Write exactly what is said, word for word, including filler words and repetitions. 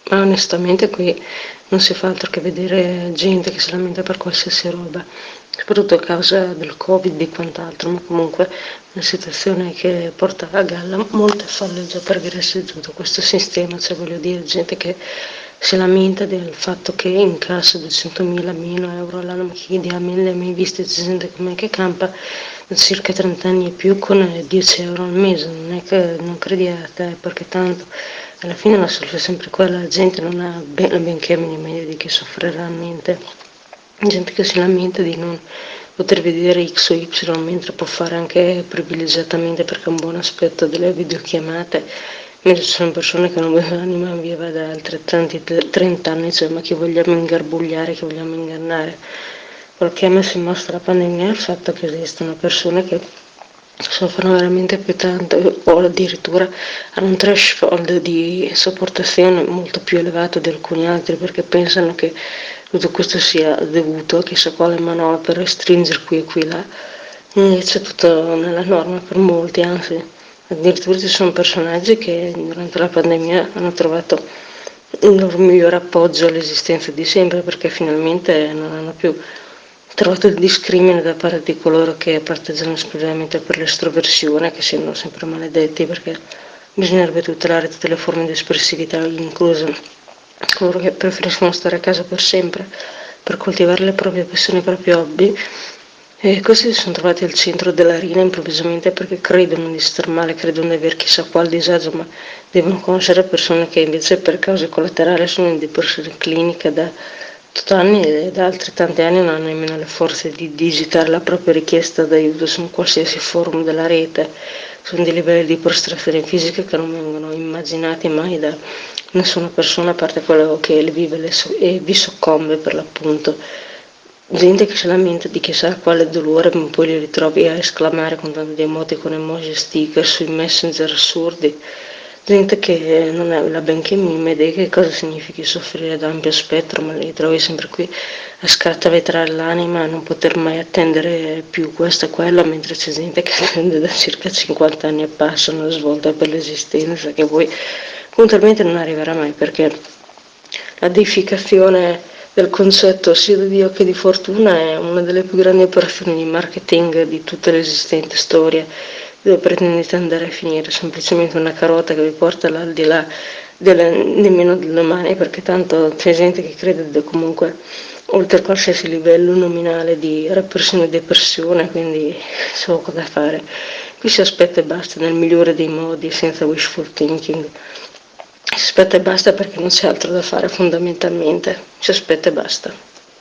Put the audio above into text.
Ma onestamente qui non si fa altro che vedere gente che si lamenta per qualsiasi roba, soprattutto a causa del Covid e quant'altro, ma comunque una situazione che porta a galla molte falle già per dirsi tutto questo sistema, cioè voglio dire, gente che si lamenta del fatto che incassa duecentomila meno euro all'anno, ma chi diamine le ha mai viste gente come che campa da circa trenta anni e più con eh, dieci euro al mese, non è che non credi a te, perché tanto alla fine la soluzione è sempre quella, la gente non ha ben, benché minima idea di che soffrirà niente, gente che si lamenta di non poter vedere X o Y mentre può fare anche privilegiatamente perché ha un buon aspetto delle videochiamate, mentre ci sono persone che non vedono l'anima viva da altrettanti trenta anni, cioè ma chi vogliamo ingarbugliare, chi vogliamo ingannare. Quello che ha messo in mostra la pandemia è il fatto che esistono persone che soffrono veramente più tanto o addirittura hanno un threshold di sopportazione molto più elevato di alcuni altri perché pensano che tutto questo sia dovuto a chissà quale manovra per restringere qui e qui là, invece è tutto nella norma per molti, anzi addirittura ci sono personaggi che durante la pandemia hanno trovato il loro migliore appoggio all'esistenza di sempre perché finalmente non hanno più trovato il discrimine da parte di coloro che parteggiano esclusivamente per l'estroversione, che siano sempre maledetti perché bisognerebbe tutelare tutte le forme di espressività, incluse coloro che preferiscono stare a casa per sempre per coltivare le proprie passioni, i propri hobby. E questi si sono trovati al centro dell'arena improvvisamente perché credono di star male, credono di aver chissà quale disagio, ma devono conoscere persone che invece per cause collaterali sono in depressione clinica da anni e da altri tanti anni non hanno nemmeno le forze di digitare la propria richiesta d'aiuto su qualsiasi forum della rete. Sono dei livelli di prostrazione fisica che non vengono immaginati mai da nessuna persona a parte quello che le vive le so- e vi soccombe per l'appunto. Gente che si lamenta di chissà quale dolore, ma poi li ritrovi a esclamare con tanti emoticon, emoji, sticker sui messenger assurdi. Gente che non ha la benché minima idea che cosa significhi soffrire da ampio spettro, ma li trovi sempre qui a scartavetrare l'anima, a non poter mai attendere più questo e quello, mentre c'è gente che attende da circa cinquanta anni e passa una svolta per l'esistenza che poi puntualmente non arriverà mai perché la deificazione del concetto sia di Dio che di fortuna è una delle più grandi operazioni di marketing di tutta l'esistente storia, dove pretendete andare a finire semplicemente una carota che vi porta all'aldilà delle, nemmeno del domani, perché tanto c'è gente che crede comunque oltre qualsiasi livello nominale di repressione e depressione, quindi c'è poco da fare. Qui si aspetta e basta nel migliore dei modi, senza wishful thinking. Si aspetta e basta perché non c'è altro da fare fondamentalmente, si aspetta e basta.